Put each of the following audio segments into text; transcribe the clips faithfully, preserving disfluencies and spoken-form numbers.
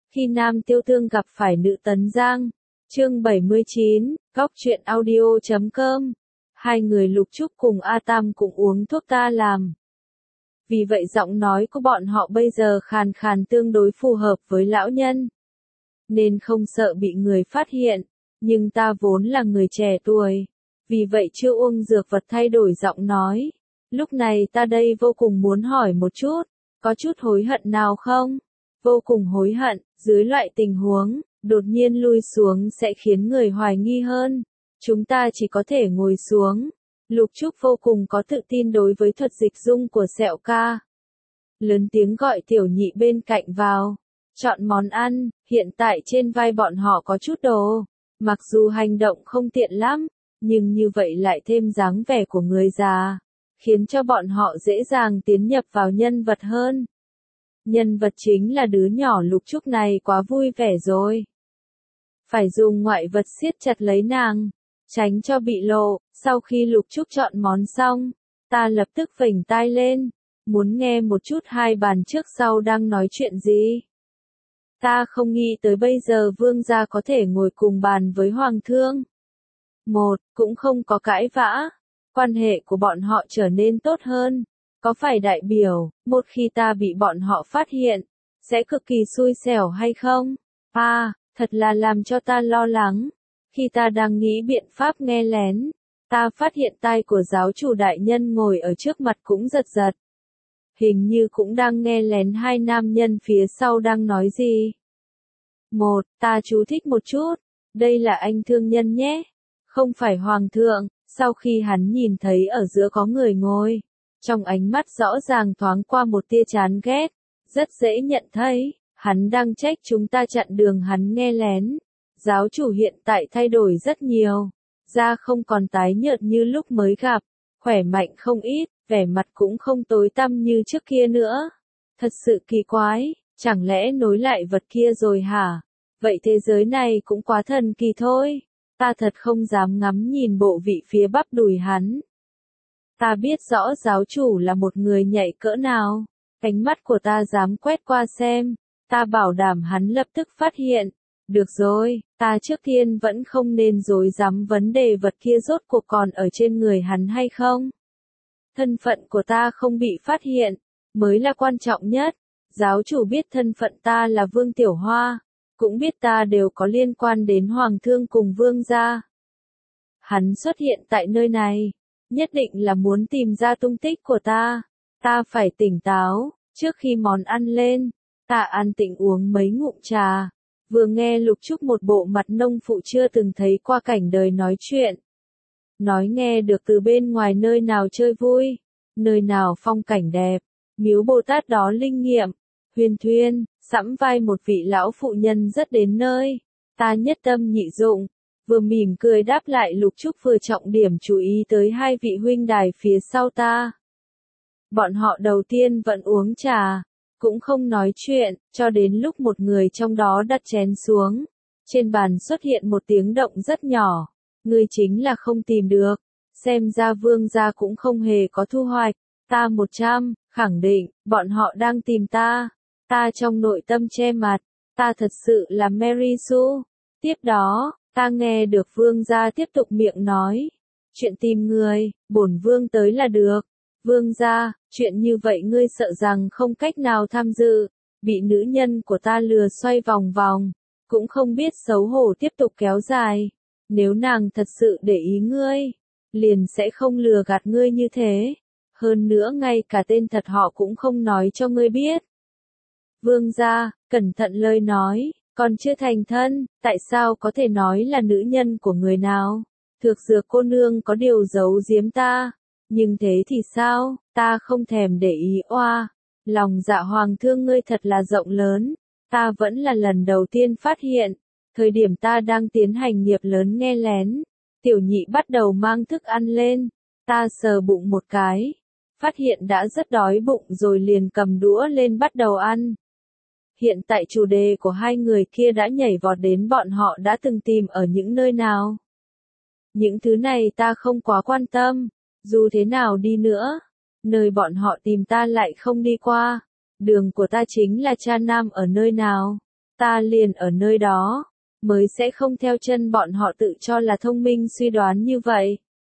Khi nam tiêu tương gặp phải nữ tấn giang. Chương bảy mươi chín, góc truyện audio chấm com. Hai người Lục Trúc cùng A Tam cũng uống thuốc ta làm. Vì vậy giọng nói của bọn họ bây giờ khàn khàn tương đối phù hợp với lão nhân. Nên không sợ bị người phát hiện. Nhưng ta vốn là người trẻ tuổi. Vì vậy chưa uống dược vật thay đổi giọng nói. Lúc này ta đây vô cùng muốn hỏi một chút. Có chút hối hận nào không? Vô cùng hối hận, dưới loại tình huống, đột nhiên lui xuống sẽ khiến người hoài nghi hơn. Chúng ta chỉ có thể ngồi xuống. Lục Trúc vô cùng có tự tin đối với thuật dịch dung của Sẹo ca. Lớn tiếng gọi tiểu nhị bên cạnh vào. Chọn món ăn, hiện tại trên vai bọn họ có chút đồ. Mặc dù hành động không tiện lắm, nhưng như vậy lại thêm dáng vẻ của người già. Khiến cho bọn họ dễ dàng tiến nhập vào nhân vật hơn. Nhân vật chính là đứa nhỏ Lục Trúc này quá vui vẻ rồi. Phải dùng ngoại vật siết chặt lấy nàng, tránh cho bị lộ. Sau khi Lục Trúc chọn món xong, ta lập tức vểnh tai lên, muốn nghe một chút hai bàn trước sau đang nói chuyện gì. Ta không nghĩ tới bây giờ vương gia có thể ngồi cùng bàn với hoàng thương. Một, cũng không có cãi vã, quan hệ của bọn họ trở nên tốt hơn. Có phải đại biểu, một khi ta bị bọn họ phát hiện, sẽ cực kỳ xui xẻo hay không? À, thật là làm cho ta lo lắng. Khi ta đang nghĩ biện pháp nghe lén, ta phát hiện tai của giáo chủ đại nhân ngồi ở trước mặt cũng giật giật. Hình như cũng đang nghe lén hai nam nhân phía sau đang nói gì. Một, ta chú thích một chút, đây là anh thương nhân nhé, không phải hoàng thượng. Sau khi hắn nhìn thấy ở giữa có người ngồi, trong ánh mắt rõ ràng thoáng qua một tia chán ghét, rất dễ nhận thấy, hắn đang trách chúng ta chặn đường hắn nghe lén. Giáo chủ hiện tại thay đổi rất nhiều, da không còn tái nhợt như lúc mới gặp, khỏe mạnh không ít, vẻ mặt cũng không tối tăm như trước kia nữa. Thật sự kỳ quái, chẳng lẽ nối lại vật kia rồi hả? Vậy thế giới này cũng quá thần kỳ thôi. Ta thật không dám ngắm nhìn bộ vị phía bắp đùi hắn. Ta biết rõ giáo chủ là một người nhạy cỡ nào. Ánh mắt của ta dám quét qua xem. Ta bảo đảm hắn lập tức phát hiện. Được rồi, ta trước tiên vẫn không nên dối dám vấn đề vật kia rốt cuộc còn ở trên người hắn hay không. Thân phận của ta không bị phát hiện, mới là quan trọng nhất. Giáo chủ biết thân phận ta là Vương Tiểu Hoa, cũng biết ta đều có liên quan đến Hoàng thương cùng Vương gia. Hắn xuất hiện tại nơi này, nhất định là muốn tìm ra tung tích của ta. Ta phải tỉnh táo, trước khi món ăn lên, ta an tĩnh uống mấy ngụm trà. Vừa nghe Lục Trúc một bộ mặt nông phụ chưa từng thấy qua cảnh đời nói chuyện. Nói nghe được từ bên ngoài nơi nào chơi vui, nơi nào phong cảnh đẹp, miếu Bồ Tát đó linh nghiệm, huyền thuyên, sẫm vai một vị lão phụ nhân rất đến nơi. Ta nhất tâm nhị dụng, vừa mỉm cười đáp lại Lục Trúc vừa trọng điểm chú ý tới hai vị huynh đài phía sau ta. Bọn họ đầu tiên vẫn uống trà, cũng không nói chuyện, cho đến lúc một người trong đó đặt chén xuống. Trên bàn xuất hiện một tiếng động rất nhỏ, người chính là không tìm được, xem ra vương gia cũng không hề có thu hoạch. Ta một trăm, khẳng định, bọn họ đang tìm ta. Ta trong nội tâm che mặt, ta thật sự là Mary Sue. Tiếp đó, ta nghe được vương gia tiếp tục miệng nói. Chuyện tìm người, bổn vương tới là được. Vương gia, chuyện như vậy ngươi sợ rằng không cách nào tham dự, bị nữ nhân của ta lừa xoay vòng vòng, cũng không biết xấu hổ tiếp tục kéo dài. Nếu nàng thật sự để ý ngươi, liền sẽ không lừa gạt ngươi như thế. Hơn nữa ngay cả tên thật họ cũng không nói cho ngươi biết. Vương gia, cẩn thận lời nói, còn chưa thành thân, tại sao có thể nói là nữ nhân của người nào? Thực dược cô nương có điều giấu giếm ta. Nhưng thế thì sao, ta không thèm để ý oa. Lòng dạ hoàng thương ngươi thật là rộng lớn. Ta vẫn là lần đầu tiên phát hiện. Thời điểm ta đang tiến hành nghiệp lớn nghe lén. Tiểu nhị bắt đầu mang thức ăn lên. Ta sờ bụng một cái. Phát hiện đã rất đói bụng rồi liền cầm đũa lên bắt đầu ăn. Hiện tại chủ đề của hai người kia đã nhảy vọt đến bọn họ đã từng tìm ở những nơi nào. Những thứ này ta không quá quan tâm. Dù thế nào đi nữa, nơi bọn họ tìm ta lại không đi qua. Đường của ta chính là cha nam ở nơi nào. ta liền ở nơi đó, mới sẽ không theo chân bọn họ tự cho là thông minh suy đoán như vậy.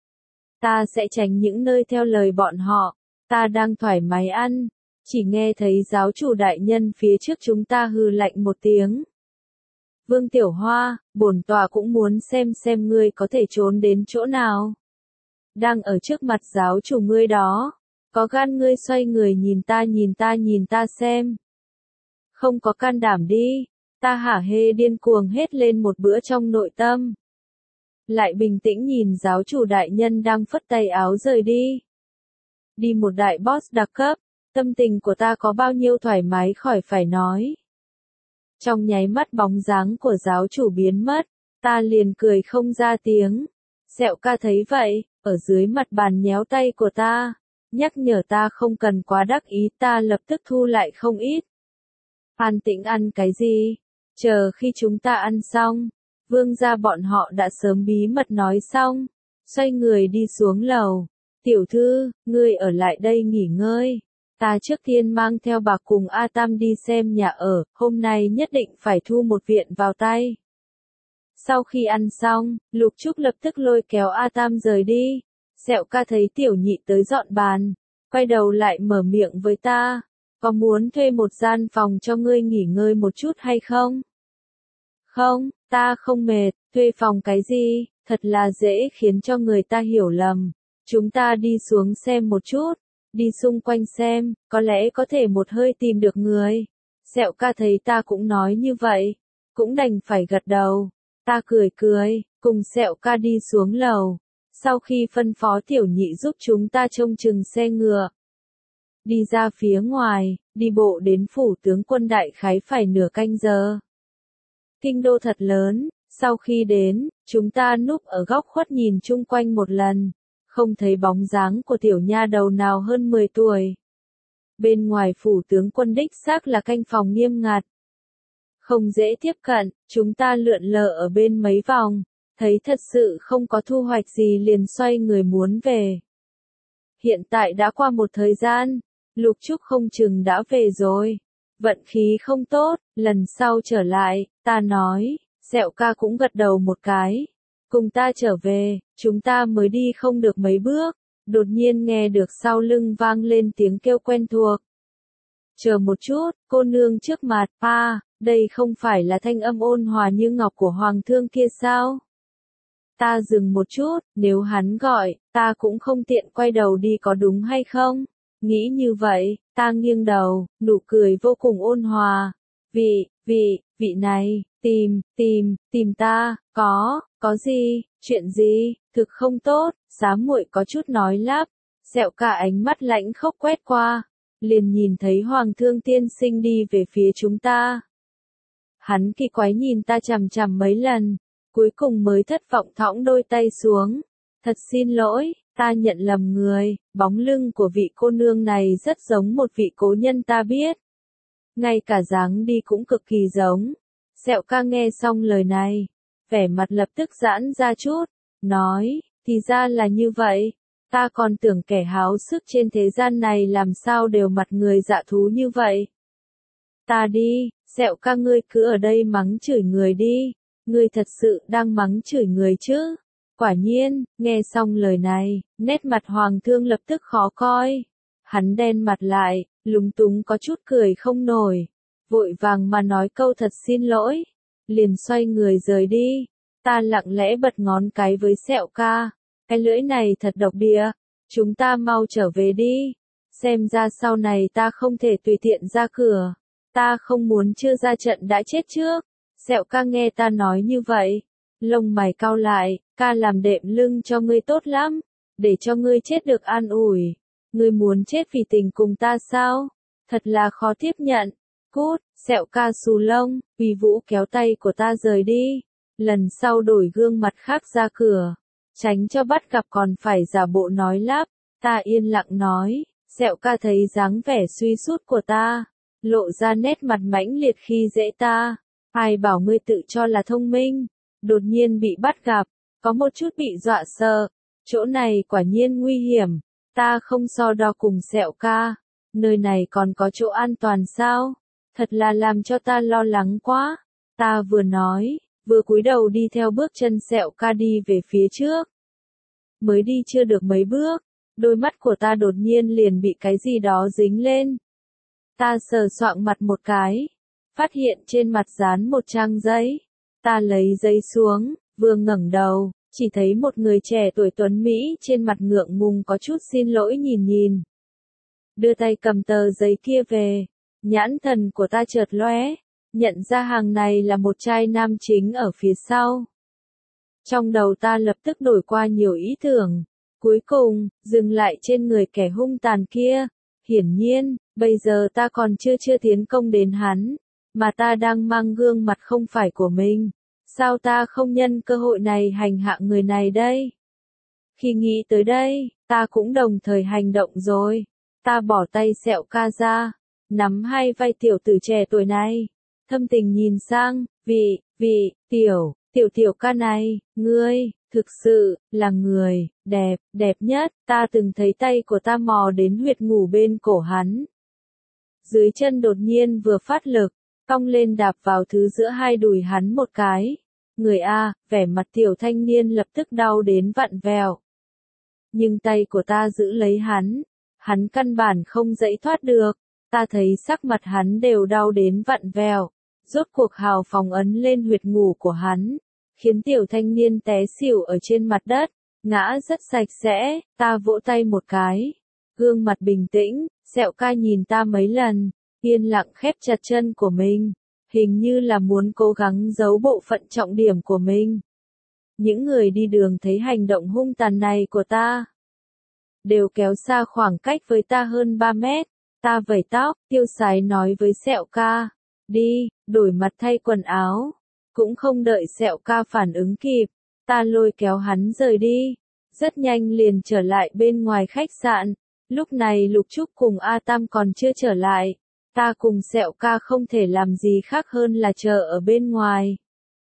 Ta sẽ tránh những nơi theo lời bọn họ, ta đang thoải mái ăn, chỉ nghe thấy giáo chủ đại nhân phía trước chúng ta hừ lạnh một tiếng. Vương Tiểu Hoa, bổn tọa cũng muốn xem xem ngươi có thể trốn đến chỗ nào. Đang ở trước mặt giáo chủ ngươi đó, có gan ngươi xoay người nhìn ta nhìn ta nhìn ta xem. Không có can đảm đi, ta hả hê điên cuồng hết lên một bữa trong nội tâm. Lại bình tĩnh nhìn giáo chủ đại nhân đang phất tay áo rời đi. Đi một đại boss đặc cấp, tâm tình của ta có bao nhiêu thoải mái khỏi phải nói. Trong nháy mắt bóng dáng của giáo chủ biến mất, ta liền cười không ra tiếng. Sẹo ca thấy vậy, ở dưới mặt bàn nhéo tay của ta, nhắc nhở ta không cần quá đắc ý, ta lập tức thu lại không ít. An tĩnh ăn cái gì? Chờ khi chúng ta ăn xong, vương gia bọn họ đã sớm bí mật nói xong, xoay người đi xuống lầu. Tiểu thư, ngươi ở lại đây nghỉ ngơi. Ta trước tiên mang theo bà cùng A Tam đi xem nhà ở, hôm nay nhất định phải thu một viện vào tay. Sau khi ăn xong, Lục Trúc lập tức lôi kéo A Tam rời đi. Sẹo ca thấy tiểu nhị tới dọn bàn, quay đầu lại mở miệng với ta. Có muốn thuê một gian phòng cho ngươi nghỉ ngơi một chút hay không? Không, ta không mệt, thuê phòng cái gì, thật là dễ khiến cho người ta hiểu lầm. Chúng ta đi xuống xem một chút, đi xung quanh xem, có lẽ có thể một hơi tìm được người. Sẹo ca thấy ta cũng nói như vậy, cũng đành phải gật đầu. Ta cười cười, cùng sẹo ca đi xuống lầu. Sau khi phân phó tiểu nhị giúp chúng ta trông chừng xe ngựa, đi ra phía ngoài, đi bộ đến phủ tướng quân đại khái phải nửa canh giờ. Kinh đô thật lớn, sau khi đến, chúng ta núp ở góc khuất nhìn chung quanh một lần, không thấy bóng dáng của tiểu nha đầu nào hơn mười tuổi. Bên ngoài phủ tướng quân đích xác là canh phòng nghiêm ngặt, không dễ tiếp cận, chúng ta lượn lờ ở bên mấy vòng, thấy thật sự không có thu hoạch gì liền xoay người muốn về. Hiện tại đã qua một thời gian, Lục Trúc không chừng đã về rồi. Vận khí không tốt, lần sau trở lại, ta nói, Sẹo ca cũng gật đầu một cái. Cùng ta trở về, chúng ta mới đi không được mấy bước, đột nhiên nghe được sau lưng vang lên tiếng kêu quen thuộc. Chờ một chút, cô nương trước mặt, a, đây không phải là thanh âm ôn hòa như ngọc của hoàng thương kia sao? Ta dừng một chút, nếu hắn gọi, ta cũng không tiện quay đầu đi có đúng hay không? Nghĩ như vậy, ta nghiêng đầu, nụ cười vô cùng ôn hòa. Vị, vị, vị này, tìm, tìm, tìm ta, có, có gì, chuyện gì, thực không tốt, xám muội có chút nói lắp. Sẹo ca ánh mắt lãnh khốc quét qua, liền nhìn thấy Hoàng Thương tiên sinh đi về phía chúng ta. Hắn kỳ quái nhìn ta chằm chằm mấy lần, cuối cùng mới thất vọng thõng đôi tay xuống. Thật xin lỗi, ta nhận lầm người, bóng lưng của vị cô nương này rất giống một vị cố nhân ta biết. Ngay cả dáng đi cũng cực kỳ giống. Sẹo ca nghe xong lời này, vẻ mặt lập tức giãn ra chút, nói, thì ra là như vậy, ta còn tưởng kẻ háo sức trên thế gian này làm sao đều mặt người dạ thú như vậy. Ta đi, Sẹo ca ngươi cứ ở đây mắng chửi người đi, ngươi thật sự đang mắng chửi người chứ. Quả nhiên, nghe xong lời này, nét mặt Hoàng Thương lập tức khó coi. Hắn đen mặt lại, lúng túng có chút cười không nổi. Vội vàng mà nói câu thật xin lỗi. Liền xoay người rời đi. Ta lặng lẽ bật ngón cái với Sẹo ca. Cái lưỡi này thật độc địa. Chúng ta mau trở về đi. Xem ra sau này ta không thể tùy tiện ra cửa. Ta không muốn chưa ra trận đã chết trước. Sẹo ca nghe ta nói như vậy. Lông mày cau lại, ca làm đệm lưng cho ngươi tốt lắm. Để cho ngươi chết được an ủi. Ngươi muốn chết vì tình cùng ta sao? Thật là khó tiếp nhận. Cút, Sẹo ca xù lông, Uy Vũ kéo tay của ta rời đi. Lần sau đổi gương mặt khác ra cửa. Tránh cho bắt gặp còn phải giả bộ nói lắp. Ta yên lặng nói. Sẹo ca thấy dáng vẻ suy sút của ta. Lộ ra nét mặt mãnh liệt khi dễ ta. Ai bảo ngươi tự cho là thông minh. Đột nhiên bị bắt gặp. Có một chút bị dọa sợ. Chỗ này quả nhiên nguy hiểm. Ta không so đo cùng Sẹo ca. Nơi này còn có chỗ an toàn sao? Thật là làm cho ta lo lắng quá. Ta vừa nói, vừa cúi đầu đi theo bước chân Sẹo Ca đi về phía trước. Mới đi chưa được mấy bước, đôi mắt của ta đột nhiên liền bị cái gì đó dính lên. Ta sờ soạng mặt một cái, phát hiện trên mặt dán một trang giấy. Ta lấy giấy xuống, vừa ngẩng đầu, chỉ thấy một người trẻ tuổi tuấn Mỹ trên mặt ngượng ngùng có chút xin lỗi nhìn nhìn. Đưa tay cầm tờ giấy kia về, nhãn thần của ta chợt lóe, nhận ra hàng này là một trai nam chính ở phía sau. Trong đầu ta lập tức đổi qua nhiều ý tưởng, cuối cùng, dừng lại trên người kẻ hung tàn kia. Hiển nhiên, bây giờ ta còn chưa chưa tiến công đến hắn, mà ta đang mang gương mặt không phải của mình. Sao ta không nhân cơ hội này hành hạ người này đây? Khi nghĩ tới đây, ta cũng đồng thời hành động rồi. Ta bỏ tay Sẹo Ca ra, nắm hai vai tiểu tử trẻ tuổi này, thâm tình nhìn sang, vị, vị, tiểu, tiểu tiểu ca này, ngươi, thực sự, là người, đẹp, đẹp nhất. Ta từng thấy tay của ta mò đến huyệt ngủ bên cổ hắn. Dưới chân đột nhiên vừa phát lực, cong lên đạp vào thứ giữa hai đùi hắn một cái. Người A, vẻ mặt tiểu thanh niên lập tức đau đến vặn vẹo. Nhưng tay của ta giữ lấy hắn, hắn căn bản không dãy thoát được. Ta thấy sắc mặt hắn đều đau đến vặn vẹo, rốt cuộc hào phóng ấn lên huyệt ngủ của hắn, khiến tiểu thanh niên té xỉu ở trên mặt đất, ngã rất sạch sẽ. Ta vỗ tay một cái, gương mặt bình tĩnh. Sẹo Ca nhìn ta mấy lần, yên lặng khép chặt chân của mình, hình như là muốn cố gắng giấu bộ phận trọng điểm của mình. Những người đi đường thấy hành động hung tàn này của ta, đều kéo xa khoảng cách với ta hơn ba mét. Ta vẩy tóc, tiêu sái nói với Sẹo Ca, đi, đổi mặt thay quần áo. Cũng không đợi Sẹo Ca phản ứng kịp, ta lôi kéo hắn rời đi. Rất nhanh liền trở lại bên ngoài khách sạn. Lúc này Lục Trúc cùng A Tam còn chưa trở lại. Ta cùng Sẹo Ca không thể làm gì khác hơn là chờ ở bên ngoài.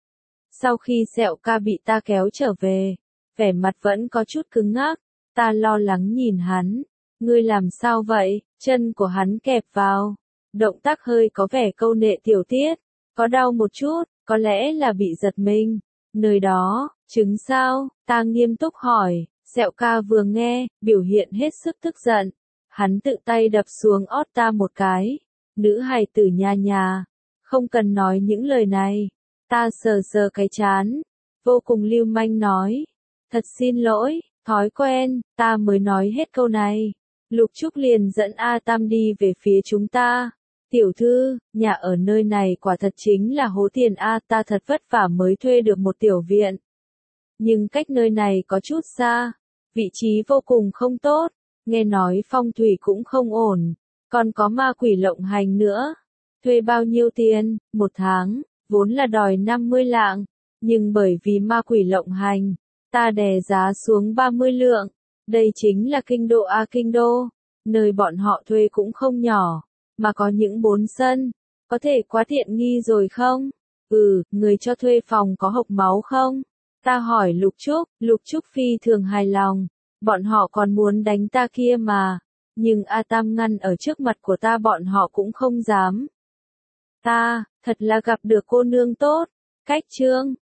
Sau khi Sẹo Ca bị ta kéo trở về, vẻ mặt vẫn có chút cứng ngắc. Ta lo lắng nhìn hắn. Ngươi làm sao vậy? Chân của hắn kẹp vào. Động tác hơi có vẻ câu nệ tiểu tiết. Có đau một chút, có lẽ là bị giật mình. Nơi đó, chứng sao? Ta nghiêm túc hỏi. Sẹo Ca vừa nghe, biểu hiện hết sức tức giận. Hắn tự tay đập xuống ót ta một cái. Nữ hài tử nhà nhà. Không cần nói những lời này. Ta sờ sờ cái trán. Vô cùng lưu manh nói. Thật xin lỗi, thói quen. Ta mới nói hết câu này. Lục Trúc liền dẫn A Tam đi về phía chúng ta. Tiểu thư, nhà ở nơi này quả thật chính là hố tiền A, ta thật vất vả mới thuê được một tiểu viện. Nhưng cách nơi này có chút xa, vị trí vô cùng không tốt, nghe nói phong thủy cũng không ổn, còn có ma quỷ lộng hành nữa. Thuê bao nhiêu tiền? Một tháng, vốn là đòi năm mươi lạng, nhưng bởi vì ma quỷ lộng hành, ta đè giá xuống ba mươi lượng. Đây chính là kinh đô A, kinh đô, nơi bọn họ thuê cũng không nhỏ, mà có những bốn sân, có thể quá tiện nghi rồi không? Ừ, người cho thuê phòng có hộc máu không? Ta hỏi Lục Trúc. Lục Trúc phi thường hài lòng, bọn họ còn muốn đánh ta kia mà, nhưng A Tam ngăn ở trước mặt của ta, bọn họ cũng không dám. Ta, thật là gặp được cô nương tốt. Cách chương